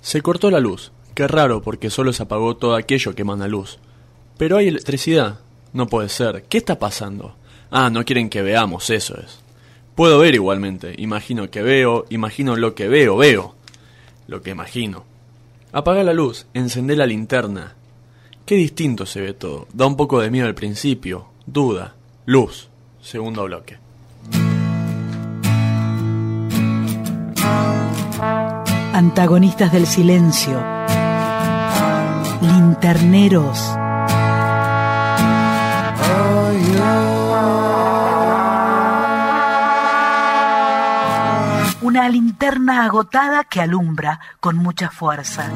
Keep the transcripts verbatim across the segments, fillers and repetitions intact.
Se cortó la luz. Qué raro, porque solo se apagó todo aquello que emana luz. Pero hay electricidad. No puede ser. ¿Qué está pasando? Ah, no quieren que veamos, eso es. Puedo ver igualmente. Imagino que veo, imagino lo que veo, veo. Lo que imagino. Apaga la luz, encendé la linterna. Qué distinto se ve todo. Da un poco de miedo al principio. Duda. Luz. Segundo bloque. Antagonistas del silencio. Linterneros. Una linterna agotada que alumbra con mucha fuerza.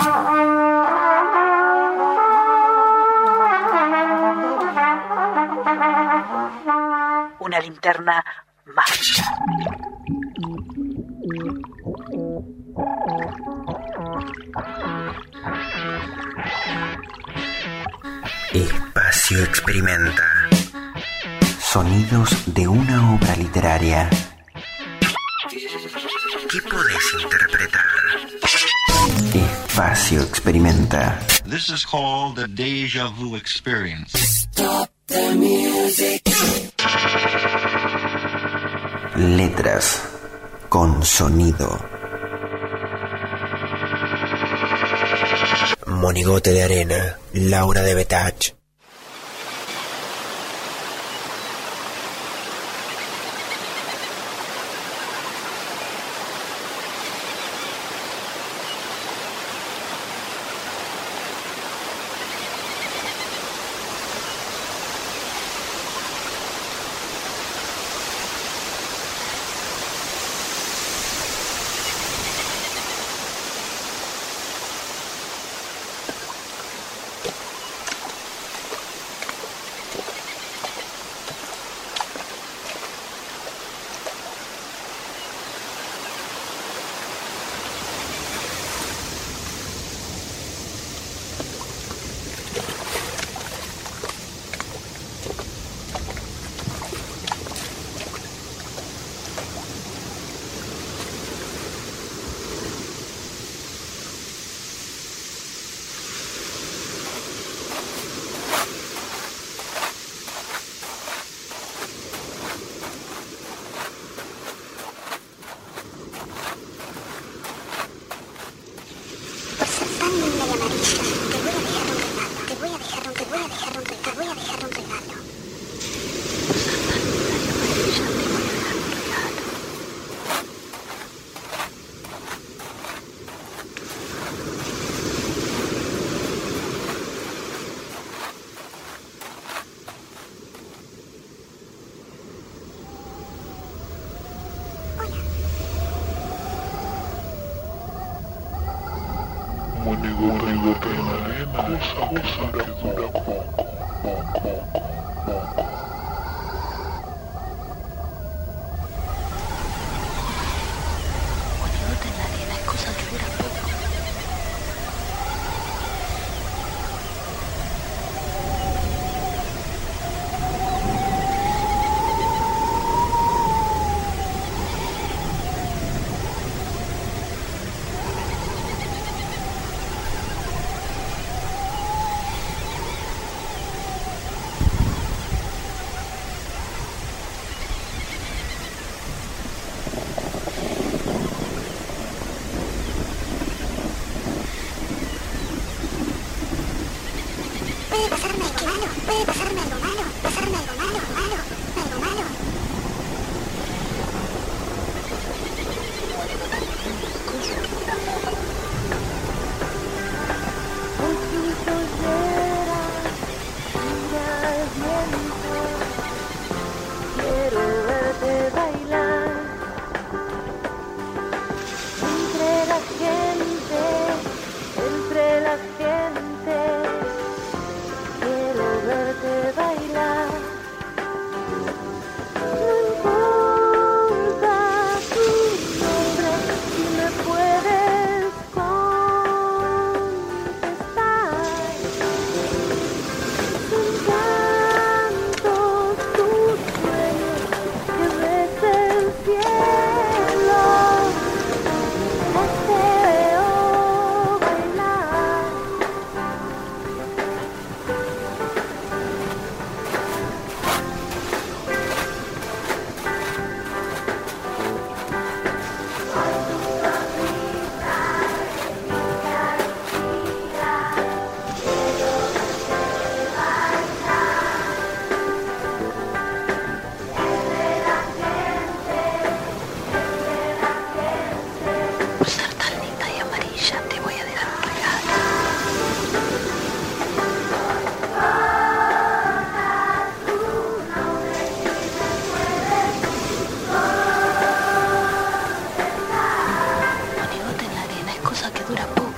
Una linterna mágica. Espacio Experimenta. Sonidos de una obra literaria. ¿Qué podés interpretar? Espacio Experimenta. This is called the Deja Vu Experience. Stop the music. Letras con sonido. Monigote de arena, Laura de Betach. Monigote de arena, cosa, cosa que dura poco, poco, poco. Monigote en la arena es cosa que dura poco. dura poco.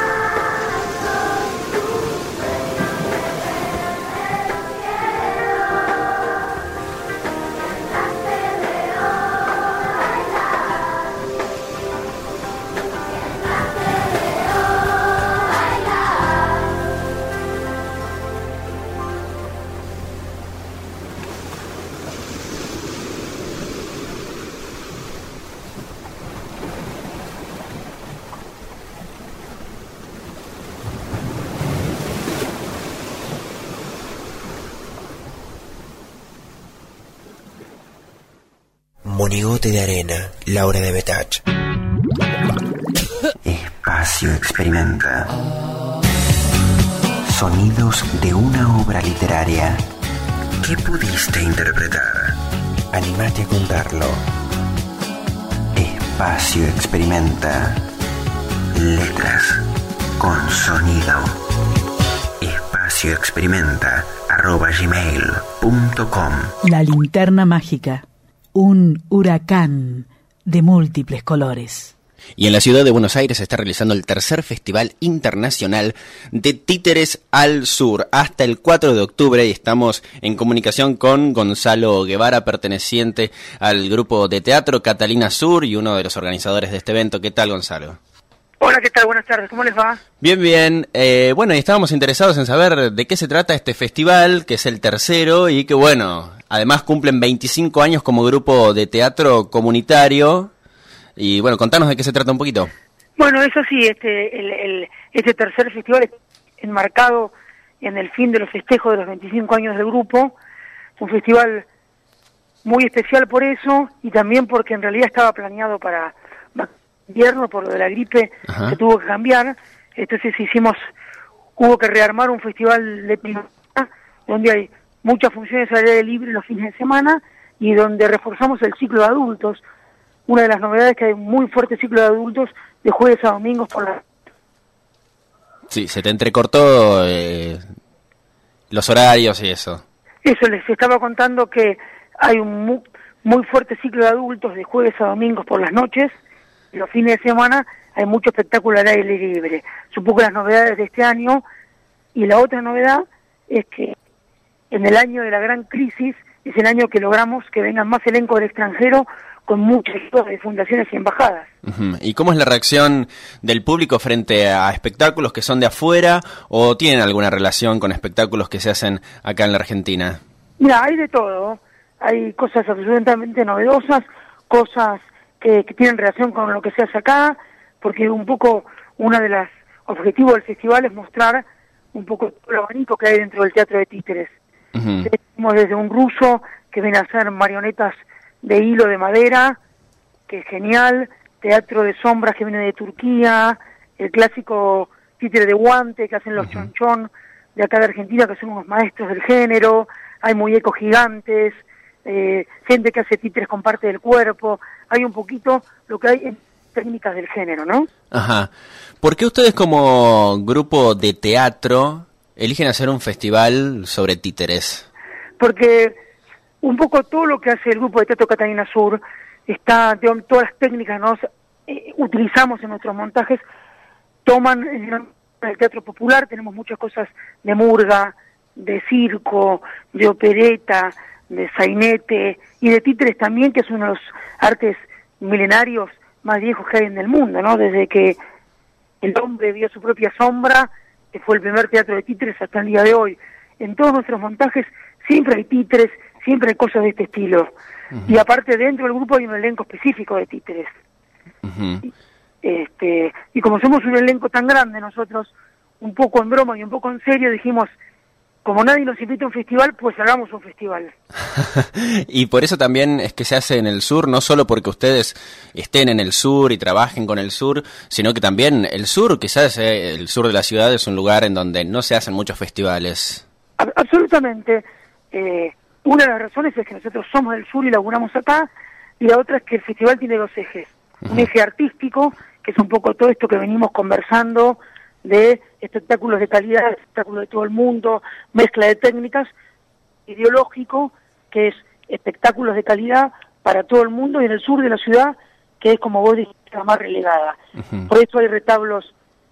Monigote de arena, Laura de Betach. Espacio Experimenta. Sonidos de una obra literaria. ¿Qué pudiste interpretar? Animate a contarlo. Espacio Experimenta. Letras con sonido. Espacio Experimenta arroba gmail punto com. La linterna mágica. Un huracán de múltiples colores. Y en la ciudad de Buenos Aires se está realizando el tercer Festival Internacional de Títeres al Sur hasta el cuatro de octubre, y estamos en comunicación con Gonzalo Guevara, perteneciente al grupo de teatro Catalina Sur y uno de los organizadores de este evento. ¿Qué tal, Gonzalo? Hola, ¿qué tal? Buenas tardes, ¿cómo les va? Bien, bien. Eh, bueno, y estábamos interesados en saber de qué se trata este festival, que es el tercero y que, bueno, además cumplen veinticinco años como grupo de teatro comunitario. Y bueno, contanos de qué se trata un poquito. Bueno, eso sí, este, el, el, este tercer festival es enmarcado en el fin de los festejos de los veinticinco años del grupo. Un festival muy especial por eso y también porque en realidad estaba planeado para invierno por lo de la gripe. Ajá. Que tuvo que cambiar. Entonces hicimos, hubo que rearmar un festival de primavera donde hay muchas funciones al aire libre los fines de semana y donde reforzamos el ciclo de adultos. Una de las novedades es que hay un muy fuerte ciclo de adultos de jueves a domingos por la... Sí, se te entrecortó eh, los horarios y eso. Eso, les estaba contando que hay un muy, muy fuerte ciclo de adultos de jueves a domingos por las noches. Y los fines de semana hay mucho espectáculo al aire libre. Supongo que las novedades de este año. Y la otra novedad es que en el año de la gran crisis es el año que logramos que vengan más elencos del extranjero con muchas de fundaciones y embajadas. Uh-huh. ¿Y cómo es la reacción del público frente a espectáculos que son de afuera o tienen alguna relación con espectáculos que se hacen acá en la Argentina? Mira, hay de todo. Hay cosas absolutamente novedosas, cosas que, que tienen relación con lo que se hace acá, porque un poco uno de los objetivos del festival es mostrar un poco todo el abanico que hay dentro del teatro de títeres. Uh-huh. Tenemos desde un ruso que viene a hacer marionetas de hilo de madera, que es genial, teatro de sombras que viene de Turquía, el clásico títere de guante que hacen los uh-huh. chonchón de acá de Argentina, que son unos maestros del género, hay muñecos gigantes, eh, gente que hace títeres con parte del cuerpo, hay un poquito lo que hay en técnicas del género, ¿no? Ajá. ¿Por qué ustedes como grupo de teatro eligen hacer un festival sobre títeres? Porque un poco todo lo que hace el grupo de teatro Catalina Sur, está, todas las técnicas que nos eh, utilizamos en nuestros montajes, toman en el teatro popular, tenemos muchas cosas de murga, de circo, de opereta, de sainete y de títeres también, que es uno de los artes milenarios más viejos que hay en el mundo, ¿no? Desde que el hombre vio su propia sombra, que fue el primer teatro de títeres hasta el día de hoy. En todos nuestros montajes siempre hay títeres, siempre hay cosas de este estilo. Uh-huh. Y aparte dentro del grupo hay un elenco específico de títeres. Uh-huh. y, este, y como somos un elenco tan grande nosotros, un poco en broma y un poco en serio, dijimos, como nadie nos invita a un festival, pues hagamos un festival. Y por eso también es que se hace en el sur, no solo porque ustedes estén en el sur y trabajen con el sur, sino que también el sur, quizás eh, el sur de la ciudad es un lugar en donde no se hacen muchos festivales. A- absolutamente. Eh, una de las razones es que nosotros somos del sur y laburamos acá, y la otra es que el festival tiene dos ejes. Uh-huh. Un eje artístico, que es un poco todo esto que venimos conversando, de espectáculos de calidad, espectáculos de todo el mundo, mezcla de técnicas, ideológico, que es espectáculos de calidad para todo el mundo, y en el sur de la ciudad, que es, como vos dijiste, la más relegada. Uh-huh. Por eso hay retablos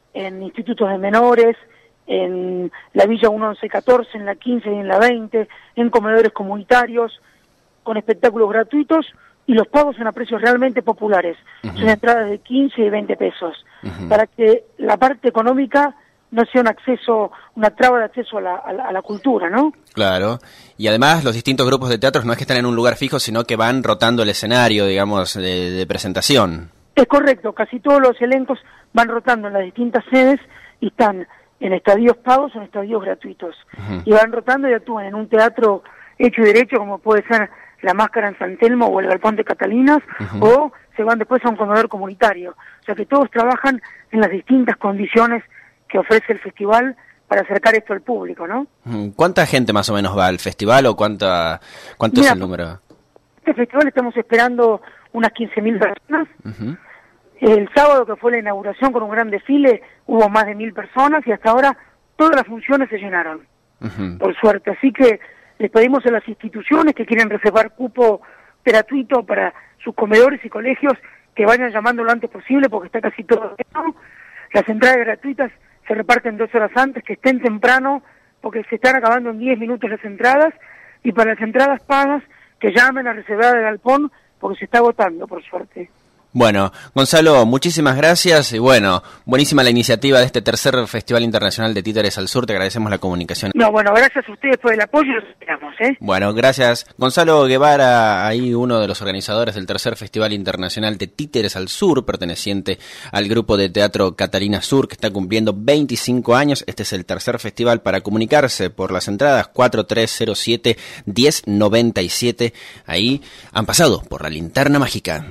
en institutos de menores, en la Villa uno once catorce, en la quince y en la veinte, en comedores comunitarios, con espectáculos gratuitos, y los pagos son a precios realmente populares. Uh-huh. Son entradas de quince y veinte pesos, uh-huh. para que la parte económica no sea un acceso, una traba de acceso a la, a la, a la cultura, ¿no? Claro, y además los distintos grupos de teatros no es que están en un lugar fijo, sino que van rotando el escenario, digamos, de, de presentación. Es correcto, casi todos los elencos van rotando en las distintas sedes y están en estadios pagos o en estadios gratuitos. Uh-huh. Y van rotando y actúan en un teatro hecho y derecho, como puede ser La Máscara en San Telmo o el Galpón de Catalinas, uh-huh. o se van después a un comedor comunitario. O sea que todos trabajan en las distintas condiciones que ofrece el festival para acercar esto al público, ¿no? ¿Cuánta gente más o menos va al festival o cuánta, cuánto Mira, es el número? Este festival estamos esperando unas quince mil personas. Uh-huh. El sábado, que fue la inauguración con un gran desfile, hubo más de mil personas y hasta ahora todas las funciones se llenaron, uh-huh. por suerte. Así que les pedimos a las instituciones que quieren reservar cupo gratuito para sus comedores y colegios que vayan llamando lo antes posible porque está casi todo lleno. Las entradas gratuitas se reparten dos horas antes, que estén temprano, porque se están acabando en diez minutos las entradas, y para las entradas pagas, que llamen a reservar el galpón, porque se está agotando, por suerte. Bueno, Gonzalo, muchísimas gracias, y bueno, buenísima la iniciativa de este tercer Festival Internacional de Títeres al Sur, te agradecemos la comunicación. No, bueno, gracias a ustedes por el apoyo y los esperamos, ¿eh? Bueno, gracias. Gonzalo Guevara, ahí uno de los organizadores del tercer Festival Internacional de Títeres al Sur, perteneciente al grupo de teatro Catalina Sur, que está cumpliendo veinticinco años. Este es el tercer festival. Para comunicarse por las entradas cuatro tres cero siete, uno cero nueve siete, ahí han pasado por la linterna mágica.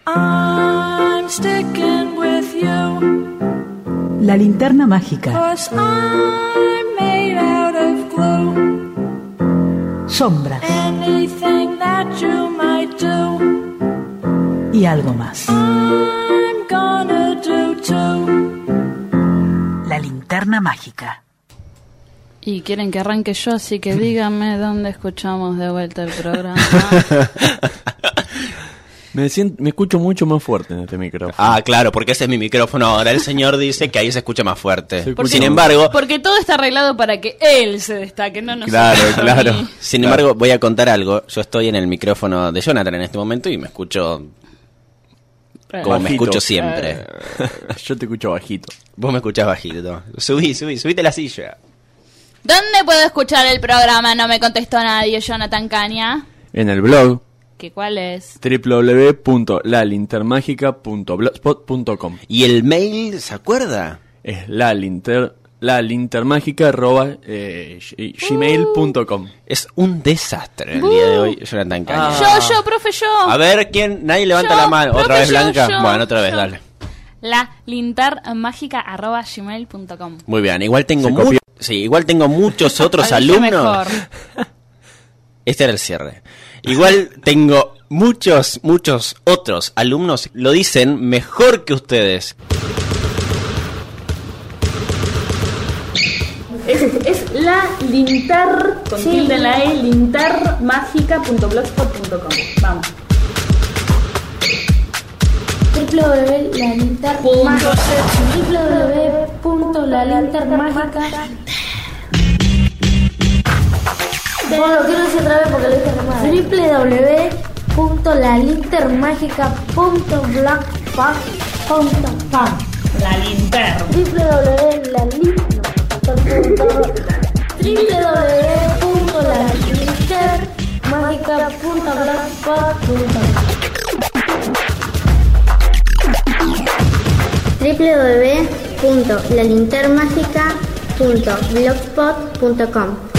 I'm sticking with you. La linterna mágica. 'Cause I'm made out of glue. Sombras. Anything that you might do. Y algo más. I'm gonna do too. La linterna mágica. Y quieren que arranque yo, así que díganme dónde escuchamos de vuelta el programa. Me, siento, me escucho mucho más fuerte en este micrófono. Ah, claro, porque ese es mi micrófono ahora. El señor dice que ahí se escucha más fuerte. Porque, Sin embargo... Porque todo está arreglado para que él se destaque, no nosotros. Claro, claro. Sin claro. embargo, voy a contar algo. Yo estoy en el micrófono de Jonathan en este momento y me escucho... Como bajito. Me escucho siempre. Eh, yo te escucho bajito. Vos me escuchás bajito. Subí, subí, subite la silla. ¿Dónde puedo escuchar el programa? No me contestó nadie, Jonathan Caña. En el blog. ¿Qué cuál es? doble u doble u doble u punto la lintermágica punto blogspot punto com. ¿Y el mail, se acuerda? Es la linter la lintermágica arroba eh, gmail punto com. Es un desastre el uh. día de hoy, Jonathan Caña. Ah. Yo, yo, profe, yo. A ver, ¿quién? Nadie levanta yo, la mano. Profe, ¿Otra vez yo, Blanca? Yo, bueno, otra vez, yo. dale. La lintermágica arroba gmail punto com. Muy bien, igual tengo mu- sí, igual tengo muchos otros alumnos. Este era el cierre. Igual tengo muchos, muchos otros alumnos, lo dicen mejor que ustedes. Es, es la linter, con sí. tilde en la E, lintermágica punto blogspot punto com. Vamos. doble u doble u doble u punto la lintermágica. Bueno, quiero decir otra vez porque lo dije mal. doble u doble u doble u punto la lintermágica punto blogspot punto com. La linter. doble u doble u doble u punto la lintermágica punto blogspot punto com. doble u doble u doble u punto la lintermágica punto blogspot punto com.